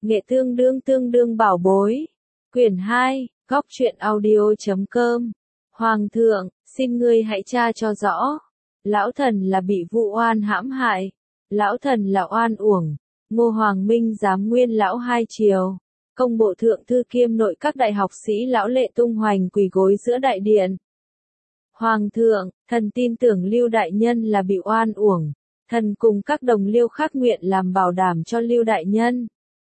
Nghệ tương đương bảo bối. Quyển 2, Góc truyện audio.com. Hoàng thượng, xin ngươi hãy tra cho rõ. Lão thần là bị vụ oan hãm hại. Lão thần là oan uổng. Ngô Hoàng Minh giám nguyên lão hai triều. Công bộ thượng thư kiêm nội các đại học sĩ lão lệ tung hoành quỳ gối giữa đại điện. Hoàng thượng, thần tin tưởng Lưu đại nhân là bị oan uổng. Thần cùng các đồng liêu khác nguyện làm bảo đảm cho Lưu đại nhân.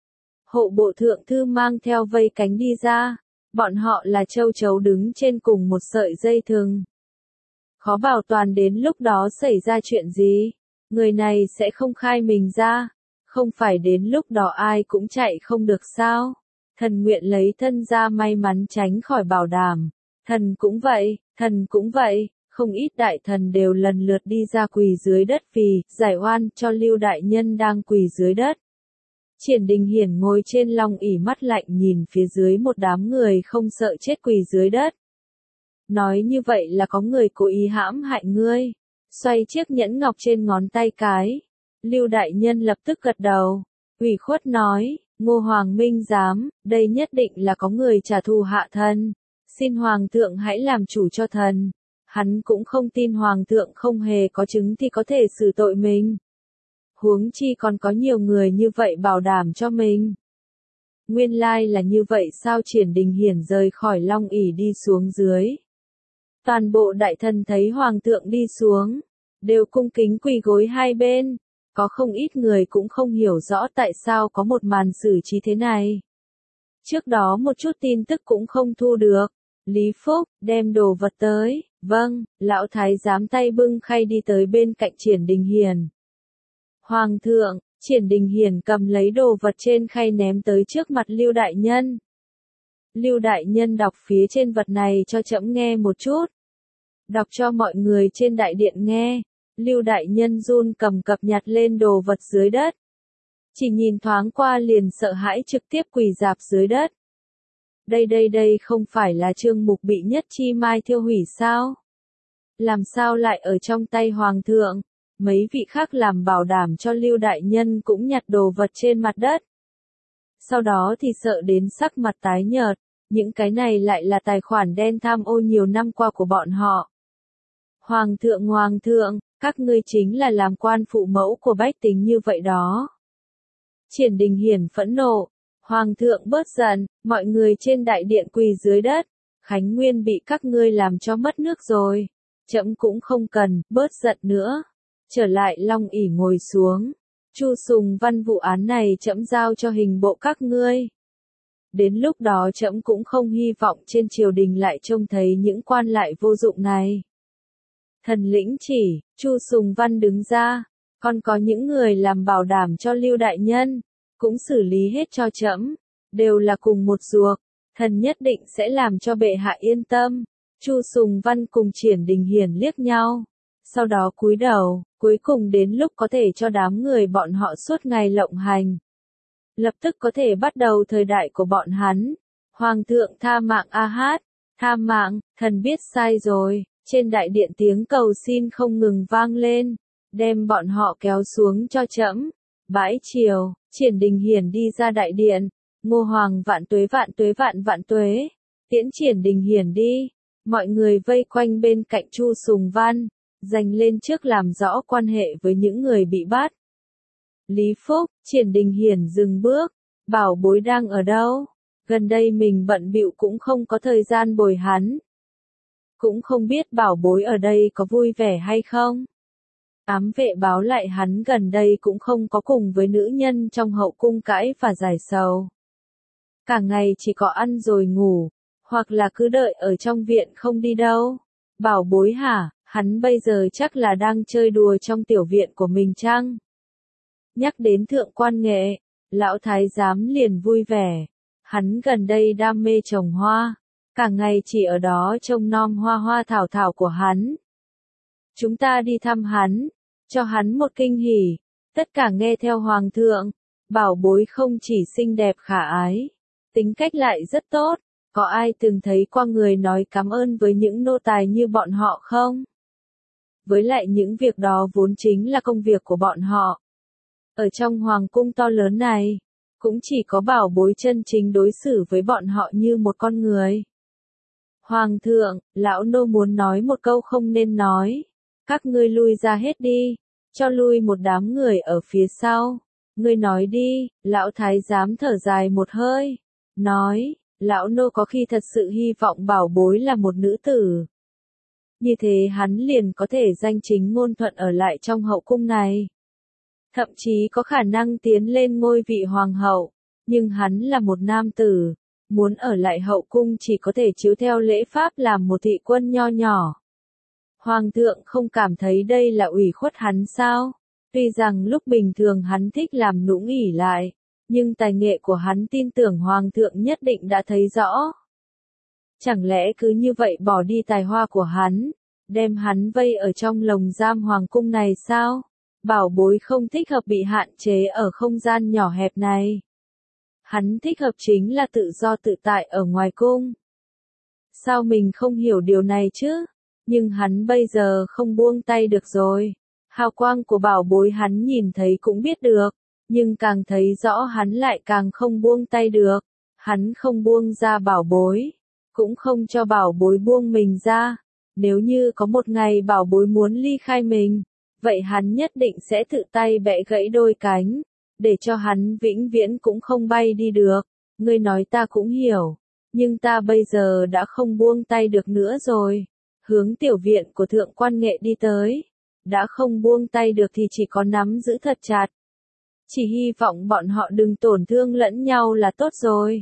Hộ bộ thượng thư mang theo vây cánh đi ra. Bọn họ là châu chấu đứng trên cùng một sợi dây thừng. Khó bảo toàn đến lúc đó xảy ra chuyện gì. Người này sẽ không khai mình ra. Không phải đến lúc đó ai cũng chạy không được sao. Thần nguyện lấy thân ra may mắn tránh khỏi bảo đảm. Thần cũng vậy. Không ít đại thần đều lần lượt đi ra quỳ dưới đất vì giải oan cho Lưu đại nhân đang quỳ dưới đất. Triển Đình Hiển ngồi trên long ỷ mắt lạnh nhìn phía dưới một đám người không sợ chết quỳ dưới đất. Nói như vậy là có người cố ý hãm hại ngươi. Xoay chiếc nhẫn ngọc trên ngón tay cái. Lưu đại nhân lập tức gật đầu. Ủy khuất nói, Ngô Hoàng Minh giám, đây nhất định là có người trả thù hạ thần. Xin Hoàng thượng hãy làm chủ cho thần. Hắn cũng không tin Hoàng thượng không hề có chứng thì có thể xử tội mình. Huống chi còn có nhiều người như vậy bảo đảm cho mình. Nguyên lai là như vậy sao? Triển Đình Hiển rời khỏi long ỷ đi xuống dưới. Toàn bộ đại thần thấy Hoàng thượng đi xuống, đều cung kính quỳ gối hai bên. Có không ít người cũng không hiểu rõ tại sao có một màn xử trí thế này. Trước đó một chút tin tức cũng không thu được. Lý Phúc, đem đồ vật tới. Vâng, lão thái giám tay bưng khay đi tới bên cạnh Triển Đình Hiển. Hoàng thượng, Triển Đình Hiển cầm lấy đồ vật trên khay ném tới trước mặt Lưu đại nhân. Lưu đại nhân đọc phía trên vật này cho trẫm nghe một chút. Đọc cho mọi người trên đại điện nghe. Lưu đại nhân run cầm cập nhặt lên đồ vật dưới đất. Chỉ nhìn thoáng qua liền sợ hãi trực tiếp quỳ rạp dưới đất. Đây không phải là chương mục bị Nhất Chi Mai thiêu hủy sao? Làm sao lại ở trong tay Hoàng thượng? Mấy vị khác làm bảo đảm cho Lưu đại nhân cũng nhặt đồ vật trên mặt đất. Sau đó thì sợ đến sắc mặt tái nhợt, những cái này lại là tài khoản đen tham ô nhiều năm qua của bọn họ. Hoàng thượng, các ngươi chính là làm quan phụ mẫu của bách tính như vậy đó. Triển Đình Hiển phẫn nộ, Hoàng thượng bớt giận, mọi người trên đại điện quỳ dưới đất, Khánh Nguyên bị các ngươi làm cho mất nước rồi. Trẫm cũng không cần, bớt giận nữa. Trở lại long ỷ ngồi xuống. Chu Sùng Văn vụ án này trẫm giao cho hình bộ các ngươi. Đến lúc đó trẫm cũng không hy vọng trên triều đình lại trông thấy những quan lại vô dụng này. Thần lĩnh chỉ, Chu Sùng Văn đứng ra. Còn có những người làm bảo đảm cho Lưu đại nhân, cũng xử lý hết cho trẫm. Đều là cùng một ruột. Thần nhất định sẽ làm cho bệ hạ yên tâm. Chu Sùng Văn cùng Triển Đình Hiển liếc nhau. Sau đó cúi đầu, cuối cùng đến lúc có thể cho đám người bọn họ suốt ngày lộng hành. Lập tức có thể bắt đầu thời đại của bọn hắn. Hoàng thượng tha mạng a hát, tha mạng, thần biết sai rồi. Trên đại điện tiếng cầu xin không ngừng vang lên, đem bọn họ kéo xuống cho trẫm. Bãi chiều, Triển Đình Hiển đi ra đại điện. Ngô Hoàng vạn tuế. Tiễn Triển Đình Hiển đi. Mọi người vây quanh bên cạnh Chu Sùng Văn, giành lên trước làm rõ quan hệ với những người bị bắt. Lý Phúc, Triển Đình Hiển dừng bước. Bảo bối đang ở đâu? Gần đây mình bận bịu cũng không có thời gian bồi hắn. Cũng không biết bảo bối ở đây có vui vẻ hay không? Ám vệ báo lại hắn gần đây cũng không có cùng với nữ nhân trong hậu cung cãi và giải sầu. Cả ngày chỉ có ăn rồi ngủ, hoặc là cứ đợi ở trong viện không đi đâu. Bảo bối hả, hắn bây giờ chắc là đang chơi đùa trong tiểu viện của mình chăng? Nhắc đến thượng quan Nghệ, lão thái giám liền vui vẻ. Hắn gần đây đam mê trồng hoa, cả ngày chỉ ở đó trông nom hoa thảo của hắn. Chúng ta đi thăm hắn, cho hắn một kinh hỉ. Tất cả nghe theo Hoàng thượng. Bảo bối không chỉ xinh đẹp khả ái, tính cách lại rất tốt. Có ai từng thấy qua người nói cảm ơn với những nô tài như bọn họ không? Với lại những việc đó vốn chính là công việc của bọn họ. Ở trong hoàng cung to lớn này, cũng chỉ có bảo bối chân chính đối xử với bọn họ như một con người. Hoàng thượng, lão nô muốn nói một câu không nên nói. Các ngươi lui ra hết đi, cho lui một đám người ở phía sau. Ngươi nói đi, lão thái giám thở dài một hơi. Nói, lão nô có khi thật sự hy vọng bảo bối là một nữ tử. Như thế hắn liền có thể danh chính ngôn thuận ở lại trong hậu cung này. Thậm chí có khả năng tiến lên ngôi vị hoàng hậu. Nhưng hắn là một nam tử. Muốn ở lại hậu cung chỉ có thể chiếu theo lễ pháp làm một thị quân nho nhỏ. Hoàng thượng không cảm thấy đây là ủy khuất hắn sao? Tuy rằng lúc bình thường hắn thích làm nũng ỉ lại, nhưng tài nghệ của hắn tin tưởng Hoàng thượng nhất định đã thấy rõ. Chẳng lẽ cứ như vậy bỏ đi tài hoa của hắn, đem hắn vây ở trong lồng giam hoàng cung này sao? Bảo bối không thích hợp bị hạn chế ở không gian nhỏ hẹp này. Hắn thích hợp chính là tự do tự tại ở ngoài cung. Sao mình không hiểu điều này chứ? Nhưng hắn bây giờ không buông tay được rồi. Hào quang của bảo bối hắn nhìn thấy cũng biết được, nhưng càng thấy rõ hắn lại càng không buông tay được. Hắn không buông ra bảo bối, cũng không cho bảo bối buông mình ra. Nếu như có một ngày bảo bối muốn ly khai mình, vậy hắn nhất định sẽ tự tay bẻ gãy đôi cánh, để cho hắn vĩnh viễn cũng không bay đi được. Ngươi nói ta cũng hiểu, nhưng ta bây giờ đã không buông tay được nữa rồi. Hướng tiểu viện của thượng quan nghệ đi tới. Đã không buông tay được thì chỉ có nắm giữ thật chặt. Chỉ hy vọng bọn họ đừng tổn thương lẫn nhau là tốt rồi.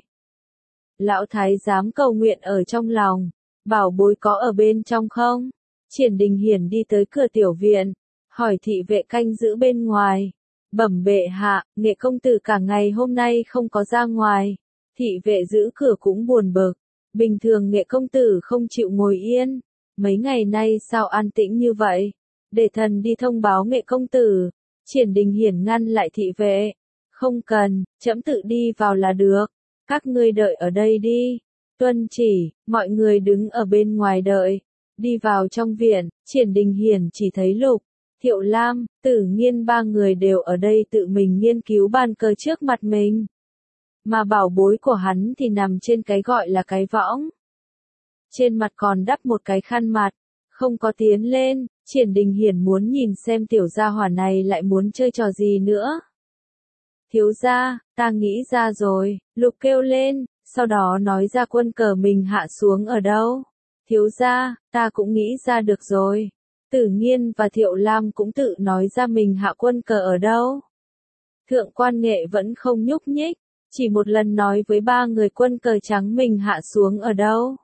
Lão thái giám cầu nguyện ở trong lòng. Bảo bối có ở bên trong không? Triển Đình Hiển đi tới cửa tiểu viện, hỏi thị vệ canh giữ bên ngoài. Bẩm bệ hạ, Nghệ công tử cả ngày hôm nay không có ra ngoài. Thị vệ giữ cửa cũng buồn bực. Bình thường Nghệ công tử không chịu ngồi yên. Mấy ngày nay sao an tĩnh như vậy? Để thần đi thông báo Nghệ công tử. Triển Đình Hiển ngăn lại thị vệ. Không cần, trẫm tự đi vào là được. Các ngươi đợi ở đây đi. Tuân chỉ, mọi người đứng ở bên ngoài đợi. Đi vào trong viện, Triển Đình Hiển chỉ thấy Lục, Thiệu Lam, Tử Nghiên ba người đều ở đây tự mình nghiên cứu bàn cờ trước mặt mình. Mà bảo bối của hắn thì nằm trên cái gọi là cái võng. Trên mặt còn đắp một cái khăn mặt, không có tiến lên. Triển Đình Hiển muốn nhìn xem tiểu gia hỏa này lại muốn chơi trò gì nữa. Thiếu gia, ta nghĩ ra rồi, Lục kêu lên, sau đó nói ra quân cờ mình hạ xuống ở đâu. Thiếu gia, ta cũng nghĩ ra được rồi. Tử Nghiên và Thiệu Lam cũng tự nói ra mình hạ quân cờ ở đâu. Thượng quan Nghệ vẫn không nhúc nhích, chỉ một lần nói với ba người quân cờ trắng mình hạ xuống ở đâu.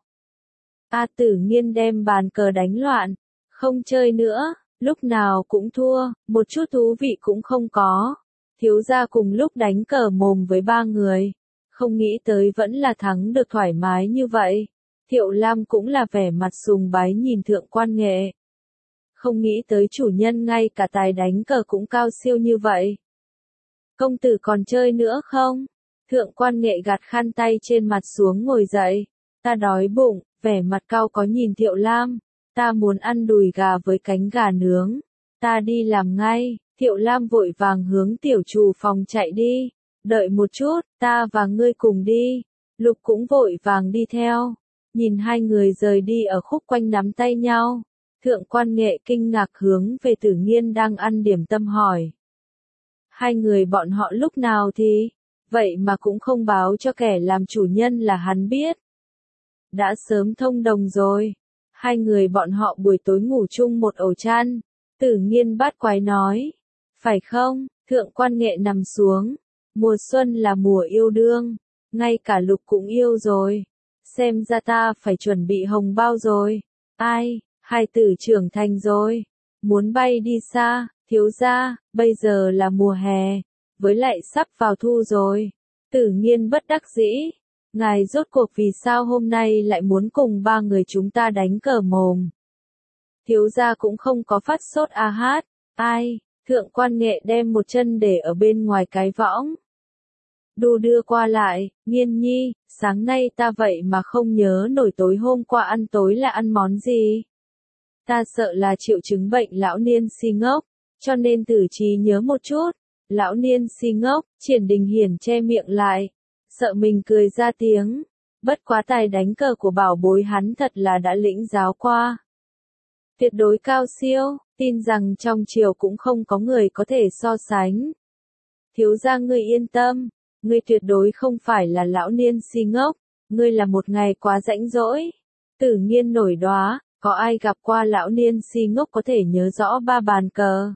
Tử Nghiên đem bàn cờ đánh loạn, không chơi nữa, lúc nào cũng thua, một chút thú vị cũng không có. Thiếu gia cùng lúc đánh cờ mồm với ba người, không nghĩ tới vẫn là thắng được thoải mái như vậy. Thiệu Lam cũng là vẻ mặt sùng bái nhìn Thượng quan Nghệ. Không nghĩ tới chủ nhân ngay cả tài đánh cờ cũng cao siêu như vậy. Công tử còn chơi nữa không? Thượng quan Nghệ gạt khăn tay trên mặt xuống ngồi dậy. Ta đói bụng, vẻ mặt cau có nhìn Thiệu Lam. Ta muốn ăn đùi gà với cánh gà nướng. Ta đi làm ngay. Thiệu Lam vội vàng hướng tiểu trù phòng chạy đi. Đợi một chút, ta và ngươi cùng đi. Lục cũng vội vàng đi theo. Nhìn hai người rời đi ở khúc quanh nắm tay nhau. Thượng quan Nghệ kinh ngạc hướng về Tử Nghiên đang ăn điểm tâm hỏi. Hai người bọn họ lúc nào thì? Vậy mà cũng không báo cho kẻ làm chủ nhân là hắn biết. Đã sớm thông đồng rồi. Hai người bọn họ buổi tối ngủ chung một ổ chăn. Tử Nghiên bát quái nói. Phải không? Thượng quan Nghệ nằm xuống. Mùa xuân là mùa yêu đương. Ngay cả Lục cũng yêu rồi. Xem ra ta phải chuẩn bị hồng bao rồi. Ai, hai tử trưởng thành rồi. Muốn bay đi xa, thiếu gia, bây giờ là mùa hè. Với lại sắp vào thu rồi. Tử Nghiên bất đắc dĩ. Ngài rốt cuộc vì sao hôm nay lại muốn cùng ba người chúng ta đánh cờ mồm. Thiếu gia cũng không có phát sốt hát. Ai, Thượng quan Nghệ đem một chân để ở bên ngoài cái võng. Đu đưa qua lại, Nghiên nhi, sáng nay ta vậy mà không nhớ nổi tối hôm qua ăn tối là ăn món gì. Ta sợ là triệu chứng bệnh lão niên si ngốc, cho nên tử trí nhớ một chút, Lão niên si ngốc, Triển Đình Hiển che miệng lại, sợ mình cười ra tiếng. Bất quá tài đánh cờ của bảo bối hắn thật là đã lĩnh giáo qua. Tuyệt đối cao siêu, tin rằng trong triều cũng không có người có thể so sánh. Thiếu gia ngươi yên tâm, ngươi tuyệt đối không phải là lão niên si ngốc, ngươi là một ngày quá rãnh rỗi. Tử Nghiên nổi đoá, có ai gặp qua lão niên si ngốc có thể nhớ rõ ba bàn cờ?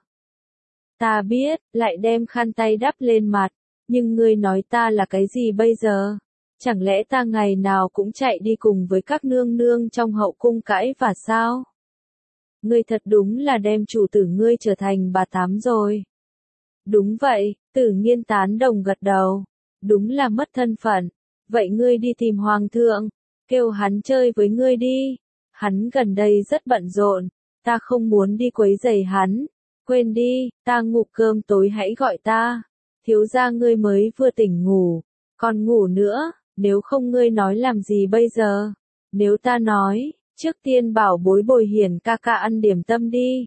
Ta biết, lại đem khăn tay đắp lên mặt, nhưng ngươi nói ta là cái gì bây giờ? Chẳng lẽ ta ngày nào cũng chạy đi cùng với các nương nương trong hậu cung cãi và sao? Ngươi thật đúng là đem chủ tử ngươi trở thành bà tám rồi. Đúng vậy, Tử Nghiên tán đồng gật đầu. Đúng là mất thân phận. Vậy ngươi đi tìm hoàng thượng, kêu hắn chơi với ngươi đi. Hắn gần đây rất bận rộn, ta không muốn đi quấy rầy hắn. Quên đi, ta ngủ cơm tối hãy gọi ta. Thiếu gia ngươi mới vừa tỉnh ngủ, còn ngủ nữa, nếu không ngươi nói làm gì bây giờ? Nếu ta nói, trước tiên bảo bối bồi Hiển ca ca ăn điểm tâm đi.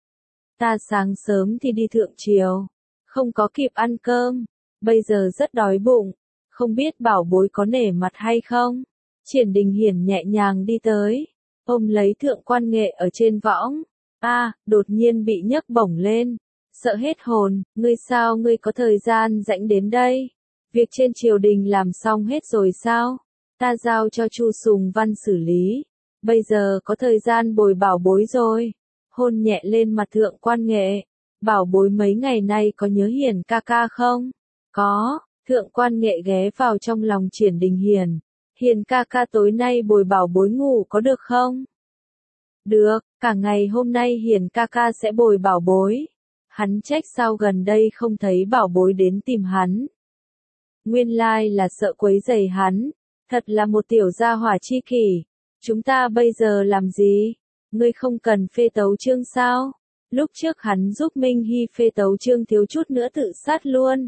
Ta sáng sớm thì đi thượng triều, không có kịp ăn cơm, bây giờ rất đói bụng, không biết bảo bối có nể mặt hay không? Triển Đình Hiển nhẹ nhàng đi tới, ôm lấy Thượng Quan Nghệ ở trên võng. Đột nhiên bị nhấc bổng lên, sợ hết hồn, ngươi sao ngươi có thời gian rảnh đến đây? Việc trên triều đình làm xong hết rồi sao? Ta giao cho Chu Sùng Văn xử lý, bây giờ có thời gian bồi bảo bối rồi. Hôn nhẹ lên mặt Thượng Quan Nghệ, bảo bối mấy ngày nay có nhớ Hiển ca ca không? Có, Thượng Quan Nghệ ghé vào trong lòng Triển Đình Hiển. Hiển ca ca tối nay bồi bảo bối ngủ có được không? Được, cả ngày hôm nay Hiển ca ca sẽ bồi bảo bối. Hắn trách sao gần đây không thấy bảo bối đến tìm hắn. Nguyên lai là sợ quấy rầy hắn, thật là một tiểu gia hỏa chi kỷ. Chúng ta bây giờ làm gì? Ngươi không cần phê tấu chương sao? Lúc trước hắn giúp Minh Hy phê tấu chương thiếu chút nữa tự sát luôn.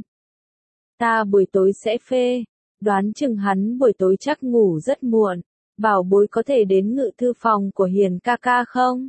Ta buổi tối sẽ phê, đoán chừng hắn buổi tối chắc ngủ rất muộn. Bảo bối có thể đến ngự thư phòng của Hiển ca ca không?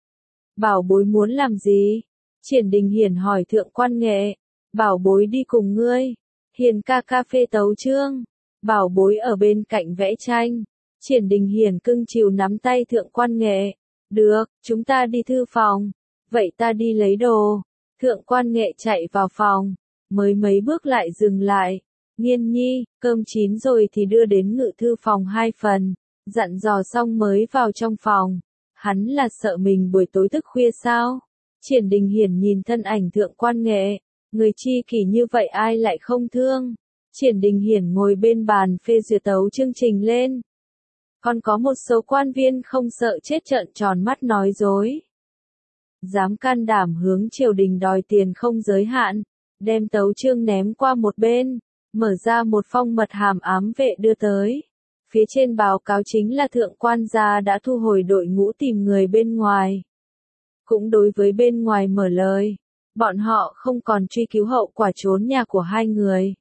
Bảo bối muốn làm gì? Triển Đình Hiển hỏi Thượng Quan Nghệ. Bảo bối đi cùng ngươi. Hiển ca ca phê tấu chương. Bảo bối ở bên cạnh vẽ tranh. Triển Đình Hiển cưng chiều nắm tay Thượng Quan Nghệ. Được, chúng ta đi thư phòng. Vậy ta đi lấy đồ. Thượng Quan Nghệ chạy vào phòng. Mới mấy bước lại dừng lại. Nghiên nhi, cơm chín rồi thì đưa đến ngự thư phòng 2 phần. Dặn dò xong mới vào trong phòng. Hắn là sợ mình buổi tối thức khuya sao? Triển Đình Hiển nhìn thân ảnh Thượng Quan Nghệ. Người chi kỷ như vậy ai lại không thương? Triển Đình Hiển ngồi bên bàn phê duyệt tấu chương trình lên. Còn có một số quan viên không sợ chết trợn tròn mắt nói dối. Dám can đảm hướng triều đình đòi tiền không giới hạn. Đem tấu chương ném qua một bên. Mở ra một phong mật hàm ám vệ đưa tới. Phía trên báo cáo chính là Thượng Quan gia đã thu hồi đội ngũ tìm người bên ngoài. Cũng đối với bên ngoài mở lời, bọn họ không còn truy cứu hậu quả trốn nhà của 2 người.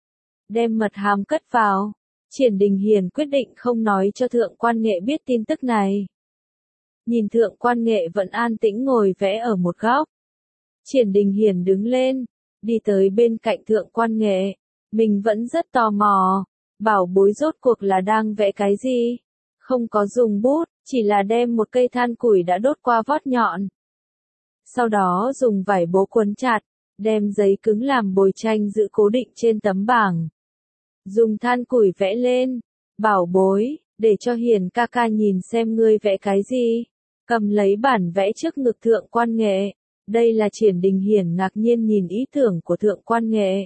Đem mật hàm cất vào, Triển Đình Hiển quyết định không nói cho Thượng Quan Nghệ biết tin tức này. Nhìn Thượng Quan Nghệ vẫn an tĩnh ngồi vẽ ở một góc. Triển Đình Hiển đứng lên, đi tới bên cạnh Thượng Quan Nghệ. Mình vẫn rất tò mò. Bảo bối rốt cuộc là đang vẽ cái gì? Không có dùng bút, chỉ là đem một cây than củi đã đốt qua vót nhọn. Sau đó dùng vải bố quấn chặt, đem giấy cứng làm bồi tranh giữ cố định trên tấm bảng. Dùng than củi vẽ lên. Bảo bối, để cho Hiển ca ca nhìn xem ngươi vẽ cái gì. Cầm lấy bản vẽ trước ngực Thượng Quan Nghệ. Đây là Triển Đình Hiển ngạc nhiên nhìn ý tưởng của Thượng Quan Nghệ.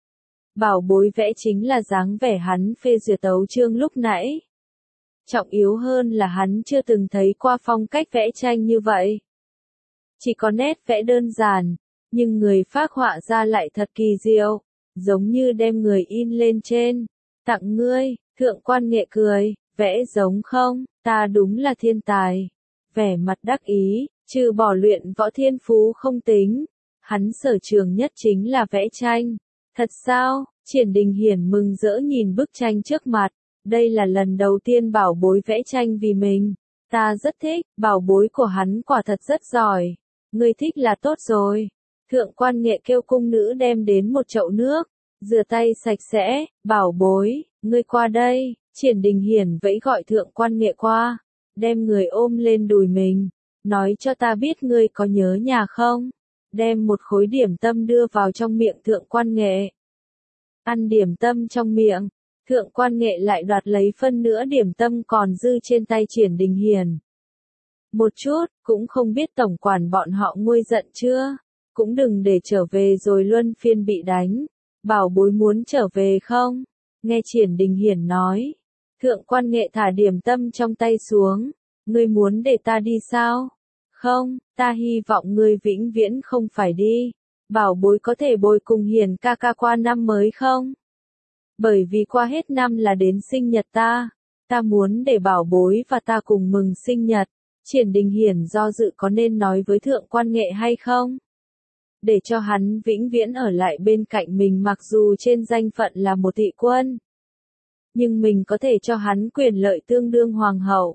Bảo bối vẽ chính là dáng vẻ hắn phê duyệt tấu chương lúc nãy. Trọng yếu hơn là hắn chưa từng thấy qua phong cách vẽ tranh như vậy. Chỉ có nét vẽ đơn giản, nhưng người phác họa ra lại thật kỳ diệu, giống như đem người in lên trên. Tặng ngươi, Thượng Quan Nghệ cười, vẽ giống không, ta đúng là thiên tài. Vẻ mặt đắc ý, trừ bỏ luyện võ thiên phú không tính. Hắn sở trường nhất chính là vẽ tranh. Thật sao? Triển Đình Hiển mừng rỡ nhìn bức tranh trước mặt. Đây là lần đầu tiên bảo bối vẽ tranh vì mình. Ta rất thích, bảo bối của hắn quả thật rất giỏi. Ngươi thích là tốt rồi. Thượng quan Nghệ kêu cung nữ đem đến một chậu nước, rửa tay sạch sẽ, bảo bối, ngươi qua đây, Triển Đình Hiển vẫy gọi Thượng quan Nghệ qua, đem người ôm lên đùi mình, nói cho ta biết ngươi có nhớ nhà không, đem một khối điểm tâm đưa vào trong miệng Thượng quan Nghệ. Ăn điểm tâm trong miệng, Thượng quan Nghệ lại đoạt lấy phân nữa điểm tâm còn dư trên tay Triển Đình Hiển. Một chút, cũng không biết tổng quản bọn họ nguôi giận chưa, cũng đừng để trở về rồi luân phiên bị đánh. Bảo bối muốn trở về không? Nghe Triển Đình Hiển nói. Thượng quan Nghệ thả điểm tâm trong tay xuống. Ngươi muốn để ta đi sao? Không, ta hy vọng ngươi vĩnh viễn không phải đi. Bảo bối có thể bồi cùng Hiển ca ca qua năm mới không? Bởi vì qua hết năm là đến sinh nhật ta. Ta muốn để bảo bối và ta cùng mừng sinh nhật. Triển Đình Hiển do dự có nên nói với Thượng quan Nghệ hay không? Để cho hắn vĩnh viễn ở lại bên cạnh mình mặc dù trên danh phận là một thị quân. Nhưng mình có thể cho hắn quyền lợi tương đương hoàng hậu.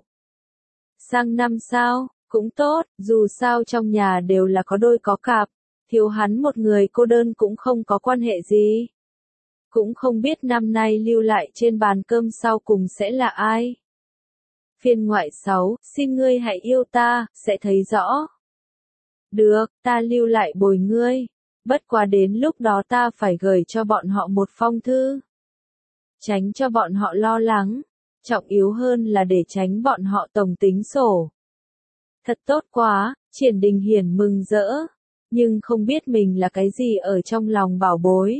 Sang năm sao, cũng tốt, dù sao trong nhà đều là có đôi có cặp, thiếu hắn một người cô đơn cũng không có quan hệ gì. Cũng không biết năm nay lưu lại trên bàn cơm sau cùng sẽ là ai. Phiên ngoại 6, xin ngươi hãy yêu ta, sẽ thấy rõ. Được, ta lưu lại bồi ngươi. Bất quá đến lúc đó ta phải gửi cho bọn họ một phong thư. Tránh cho bọn họ lo lắng. Trọng yếu hơn là để tránh bọn họ tổng tính sổ. Thật tốt quá, Triển Đình Hiển mừng rỡ. Nhưng không biết mình là cái gì ở trong lòng bảo bối.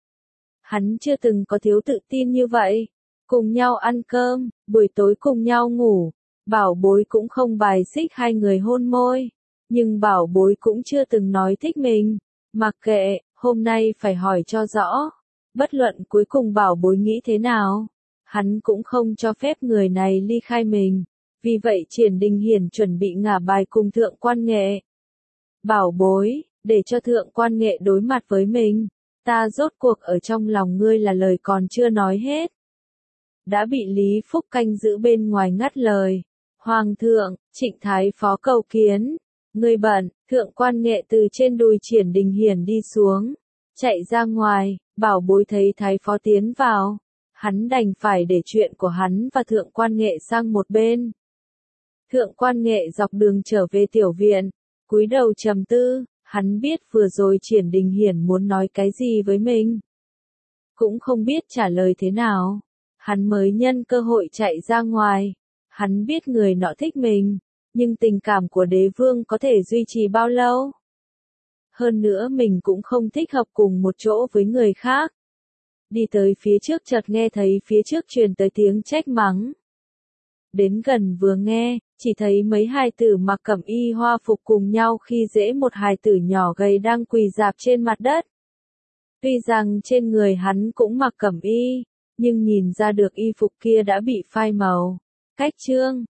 Hắn chưa từng có thiếu tự tin như vậy. Cùng nhau ăn cơm, buổi tối cùng nhau ngủ. Bảo bối cũng không bài xích hai người hôn môi. Nhưng bảo bối cũng chưa từng nói thích mình. Mặc kệ, hôm nay phải hỏi cho rõ. Bất luận cuối cùng bảo bối nghĩ thế nào. Hắn cũng không cho phép người này ly khai mình. Vì vậy Triển Đình Hiển chuẩn bị ngả bài cùng Thượng quan Nghệ. Bảo bối, để cho Thượng quan Nghệ đối mặt với mình. Ta rốt cuộc ở trong lòng ngươi là lời còn chưa nói hết. Đã bị Lý Phúc canh giữ bên ngoài ngắt lời. Hoàng thượng, Trịnh Thái Phó cầu kiến. Ngươi bận, Thượng quan Nghệ từ trên đùi Triển Đình Hiển đi xuống. Chạy ra ngoài, bảo bối thấy Thái Phó tiến vào. Hắn đành phải để chuyện của hắn và Thượng quan Nghệ sang một bên. Thượng quan Nghệ dọc đường trở về tiểu viện. Cúi đầu trầm tư, hắn biết vừa rồi Triển Đình Hiển muốn nói cái gì với mình. Cũng không biết trả lời thế nào. Hắn mới nhân cơ hội chạy ra ngoài. Hắn biết người nọ thích mình. Nhưng tình cảm của đế vương có thể duy trì bao lâu? Hơn nữa mình cũng không thích hợp cùng một chỗ với người khác. Đi tới phía trước chợt nghe thấy phía trước truyền tới tiếng trách mắng. Đến gần vừa nghe, chỉ thấy mấy hài tử mặc cẩm y hoa phục cùng nhau khi dễ một hài tử nhỏ gầy đang quỳ rạp trên mặt đất. Tuy rằng trên người hắn cũng mặc cẩm y, nhưng nhìn ra được y phục kia đã bị phai màu. Cách chương